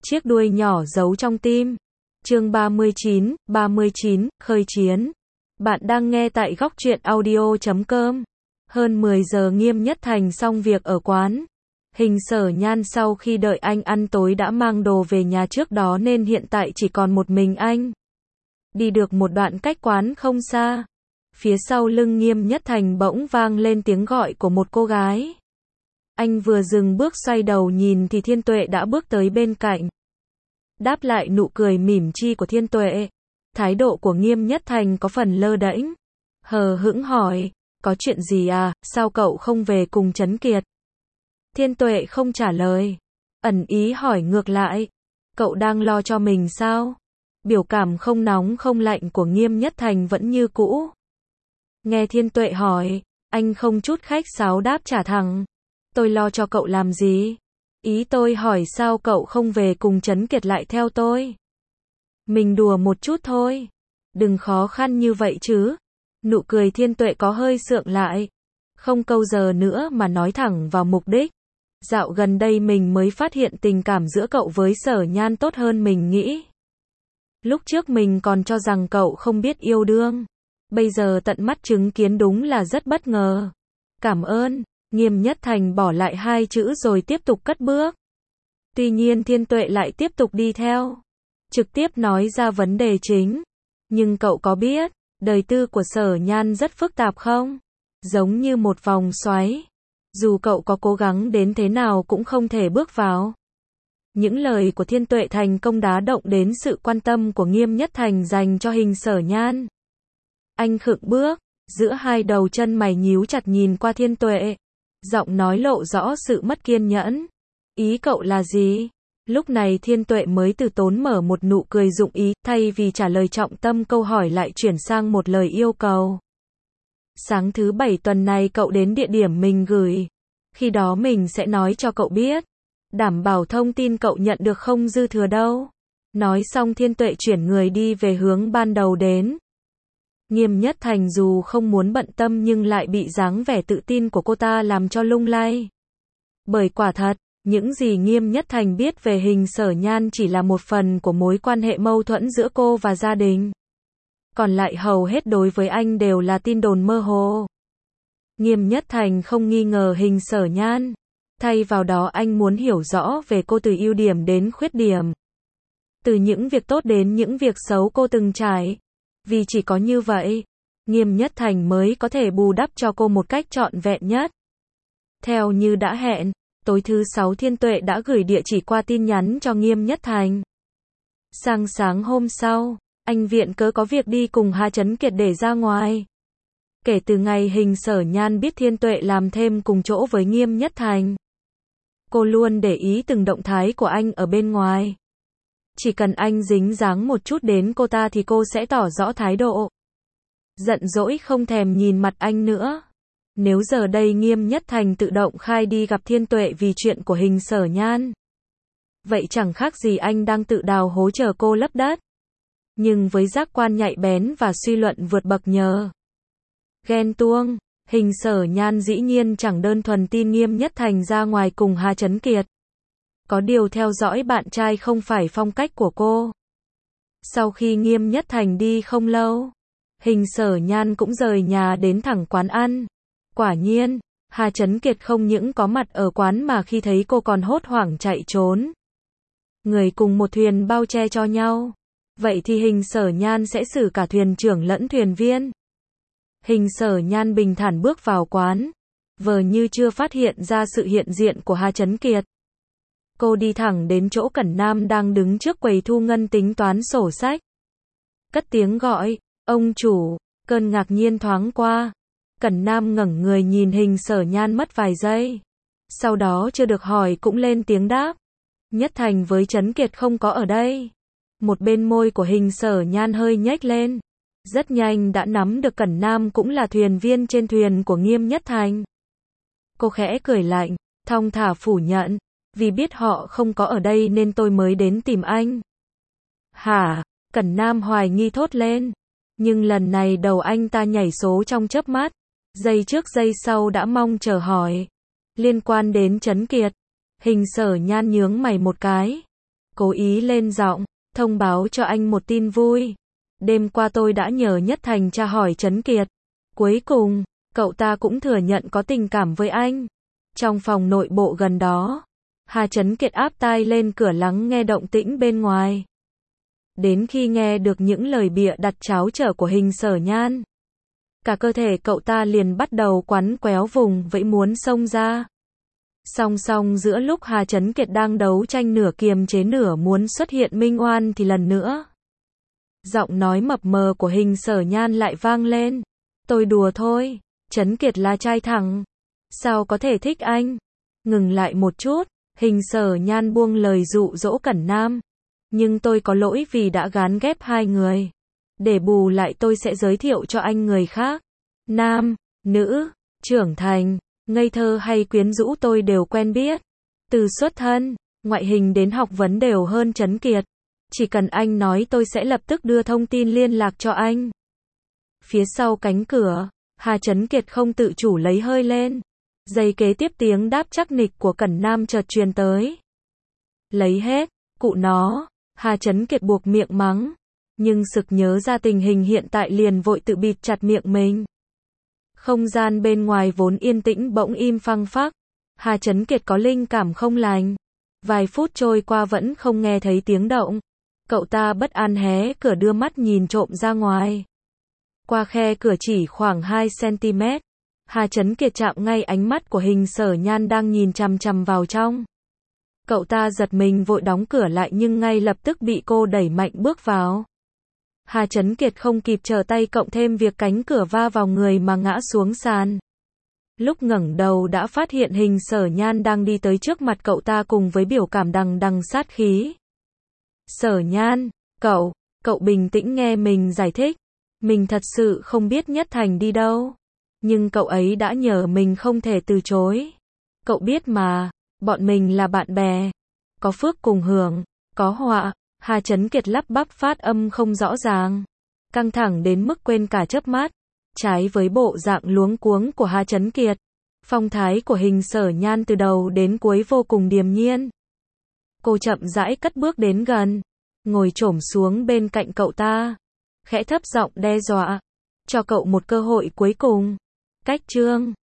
chiếc đuôi nhỏ giấu trong tim. Chương 39, khơi chiến. Bạn đang nghe tại góc truyện audio.com. Hơn 10 giờ Nghiêm Nhất Thành xong việc ở quán. Hình Sở Nhan sau khi đợi anh ăn tối đã mang đồ về nhà trước đó nên hiện tại chỉ còn một mình anh. Đi được một đoạn cách quán không xa. Phía sau lưng Nghiêm Nhất Thành bỗng vang lên tiếng gọi của một cô gái. Anh vừa dừng bước xoay đầu nhìn thì Thiên Tuệ đã bước tới bên cạnh. Đáp lại nụ cười mỉm chi của Thiên Tuệ, thái độ của Nghiêm Nhất Thành có phần lơ đễnh. Hờ hững hỏi, có chuyện gì à, sao cậu không về cùng Trấn Kiệt? Thiên Tuệ không trả lời, ẩn ý hỏi ngược lại, cậu đang lo cho mình sao? Biểu cảm không nóng không lạnh của Nghiêm Nhất Thành vẫn như cũ. Nghe Thiên Tuệ hỏi, anh không chút khách sáo đáp trả thẳng. Tôi lo cho cậu làm gì? Ý tôi hỏi sao cậu không về cùng Trấn Kiệt lại theo tôi? Mình đùa một chút thôi. Đừng khó khăn như vậy chứ. Nụ cười Thiên Tuệ có hơi sượng lại. Không câu giờ nữa mà nói thẳng vào mục đích. Dạo gần đây mình mới phát hiện tình cảm giữa cậu với Sở Nhan tốt hơn mình nghĩ. Lúc trước mình còn cho rằng cậu không biết yêu đương. Bây giờ tận mắt chứng kiến đúng là rất bất ngờ. Cảm ơn. Nghiêm Nhất Thành bỏ lại hai chữ rồi tiếp tục cất bước. Tuy nhiên Thiên Tuệ lại tiếp tục đi theo. Trực tiếp nói ra vấn đề chính. Nhưng cậu có biết, đời tư của Sở Nhan rất phức tạp không? Giống như một vòng xoáy. Dù cậu có cố gắng đến thế nào cũng không thể bước vào. Những lời của Thiên Tuệ thành công đá động đến sự quan tâm của Nghiêm Nhất Thành dành cho Hình Sở Nhan. Anh khựng bước, giữa hai đầu chân mày nhíu chặt nhìn qua Thiên Tuệ. Giọng nói lộ rõ sự mất kiên nhẫn. Ý cậu là gì? Lúc này Thiên Tuệ mới từ tốn mở một nụ cười dụng ý, thay vì trả lời trọng tâm câu hỏi lại chuyển sang một lời yêu cầu. Sáng thứ 7 tuần này cậu đến địa điểm mình gửi. Khi đó mình sẽ nói cho cậu biết. Đảm bảo thông tin cậu nhận được không dư thừa đâu. Nói xong Thiên Tuệ chuyển người đi về hướng ban đầu đến. Nghiêm Nhất Thành dù không muốn bận tâm nhưng lại bị dáng vẻ tự tin của cô ta làm cho lung lay. Bởi quả thật, những gì Nghiêm Nhất Thành biết về Hình Sở Nhan chỉ là một phần của mối quan hệ mâu thuẫn giữa cô và gia đình. Còn lại hầu hết đối với anh đều là tin đồn mơ hồ. Nghiêm Nhất Thành không nghi ngờ Hình Sở Nhan. Thay vào đó anh muốn hiểu rõ về cô từ ưu điểm đến khuyết điểm. Từ những việc tốt đến những việc xấu cô từng trải. Vì chỉ có như vậy, Nghiêm Nhất Thành mới có thể bù đắp cho cô một cách trọn vẹn nhất. Theo như đã hẹn, tối thứ 6 Thiên Tuệ đã gửi địa chỉ qua tin nhắn cho Nghiêm Nhất Thành. Sang sáng hôm sau, anh viện cớ có việc đi cùng Hà Trấn Kiệt để ra ngoài. Kể từ ngày Hình Sở Nhan biết Thiên Tuệ làm thêm cùng chỗ với Nghiêm Nhất Thành, cô luôn để ý từng động thái của anh ở bên ngoài. Chỉ cần anh dính dáng một chút đến cô ta thì cô sẽ tỏ rõ thái độ. Giận dỗi không thèm nhìn mặt anh nữa. Nếu giờ đây Nghiêm Nhất Thành tự động khai đi gặp Thiên Tuệ vì chuyện của Hình Sở Nhan, vậy chẳng khác gì anh đang tự đào hố chờ cô lấp đất. Nhưng với giác quan nhạy bén và suy luận vượt bậc nhờ ghen tuông, Hình Sở Nhan dĩ nhiên chẳng đơn thuần tin Nghiêm Nhất Thành ra ngoài cùng Hà Trấn Kiệt. Có điều theo dõi bạn trai không phải phong cách của cô. Sau khi Nghiêm Nhất Thành đi không lâu, Hình Sở Nhan cũng rời nhà đến thẳng quán ăn. Quả nhiên, Hà Trấn Kiệt không những có mặt ở quán mà khi thấy cô còn hốt hoảng chạy trốn. Người cùng một thuyền bao che cho nhau. Vậy thì Hình Sở Nhan sẽ xử cả thuyền trưởng lẫn thuyền viên. Hình Sở Nhan bình thản bước vào quán, vờ như chưa phát hiện ra sự hiện diện của Hà Trấn Kiệt. Cô đi thẳng đến chỗ Cẩn Nam đang đứng trước quầy thu ngân tính toán sổ sách. Cất tiếng gọi, ông chủ. Cơn ngạc nhiên thoáng qua. Cẩn Nam ngẩng người nhìn Hình Sở Nhan mất vài giây. Sau đó chưa được hỏi cũng lên tiếng đáp. Nhất Thành với Trấn Kiệt không có ở đây. Một bên môi của Hình Sở Nhan hơi nhếch lên. Rất nhanh đã nắm được Cẩn Nam cũng là thuyền viên trên thuyền của Nghiêm Nhất Thành. Cô khẽ cười lạnh, thong thả phủ nhận. Vì biết họ không có ở đây nên tôi mới đến tìm anh. Hả? Cẩn Nam hoài nghi thốt lên. Nhưng lần này đầu anh ta nhảy số trong chớp mắt. Giây trước giây sau đã mong chờ hỏi. Liên quan đến Trấn Kiệt. Hình Sở Nhan nhướng mày một cái. cố ý lên giọng, thông báo cho anh một tin vui. Đêm qua tôi đã nhờ Nhất Thành tra hỏi Trấn Kiệt. Cuối cùng, cậu ta cũng thừa nhận có tình cảm với anh. Trong phòng nội bộ gần đó, Hà Trấn Kiệt áp tai lên cửa lắng nghe động tĩnh bên ngoài. Đến khi nghe được những lời bịa đặt tráo trở của Hình Sở Nhan, cả cơ thể cậu ta liền bắt đầu quắn quéo vùng vẫy muốn xông ra. Song song giữa lúc Hà Trấn Kiệt đang đấu tranh nửa kiềm chế nửa muốn xuất hiện minh oan thì lần nữa, giọng nói mập mờ của Hình Sở Nhan lại vang lên. Tôi đùa thôi, Trấn Kiệt là trai thẳng. Sao có thể thích anh? Ngừng lại một chút, Hình Sở Nhan buông lời dụ dỗ Cẩn Nam. Nhưng tôi có lỗi vì đã gán ghép hai người. Để bù lại tôi sẽ giới thiệu cho anh người khác. Nam, nữ, trưởng thành, ngây thơ hay quyến rũ tôi đều quen biết. Từ xuất thân, ngoại hình đến học vấn đều hơn Trấn Kiệt. Chỉ cần anh nói tôi sẽ lập tức đưa thông tin liên lạc cho anh. Phía sau cánh cửa, Hà Trấn Kiệt không tự chủ lấy hơi lên. Giây kế tiếp tiếng đáp chắc nịch của Cẩn Nam chợt truyền tới. Lấy hết, cụ nó, Hà Trấn Kiệt buộc miệng mắng. Nhưng sực nhớ ra tình hình hiện tại liền vội tự bịt chặt miệng mình. Không gian bên ngoài vốn yên tĩnh bỗng im phăng phắc. Hà Trấn Kiệt có linh cảm không lành. Vài phút trôi qua vẫn không nghe thấy tiếng động. Cậu ta bất an hé cửa đưa mắt nhìn trộm ra ngoài. Qua khe cửa chỉ khoảng 2 cm. Hà Trấn Kiệt chạm ngay ánh mắt của Hình Sở Nhan đang nhìn chằm chằm vào trong. Cậu ta giật mình vội đóng cửa lại nhưng ngay lập tức bị cô đẩy mạnh bước vào. Hà Trấn Kiệt không kịp trở tay cộng thêm việc cánh cửa va vào người mà ngã xuống sàn. Lúc ngẩng đầu đã phát hiện Hình Sở Nhan đang đi tới trước mặt cậu ta cùng với biểu cảm đằng đằng sát khí. Sở Nhan, cậu bình tĩnh nghe mình giải thích. Mình thật sự không biết Nhất Thành đi đâu. Nhưng cậu ấy đã nhờ mình không thể từ chối. Cậu biết mà, bọn mình là bạn bè. Có phước cùng hưởng, có họa. Hà Trấn Kiệt lắp bắp phát âm không rõ ràng. Căng thẳng đến mức quên cả chớp mắt. Trái với bộ dạng luống cuống của Hà Trấn Kiệt, phong thái của Hình Sở Nhan từ đầu đến cuối vô cùng điềm nhiên. Cô chậm rãi cất bước đến gần, ngồi chổm xuống bên cạnh cậu ta, khẽ thấp giọng đe dọa. Cho cậu một cơ hội cuối cùng. Cách chương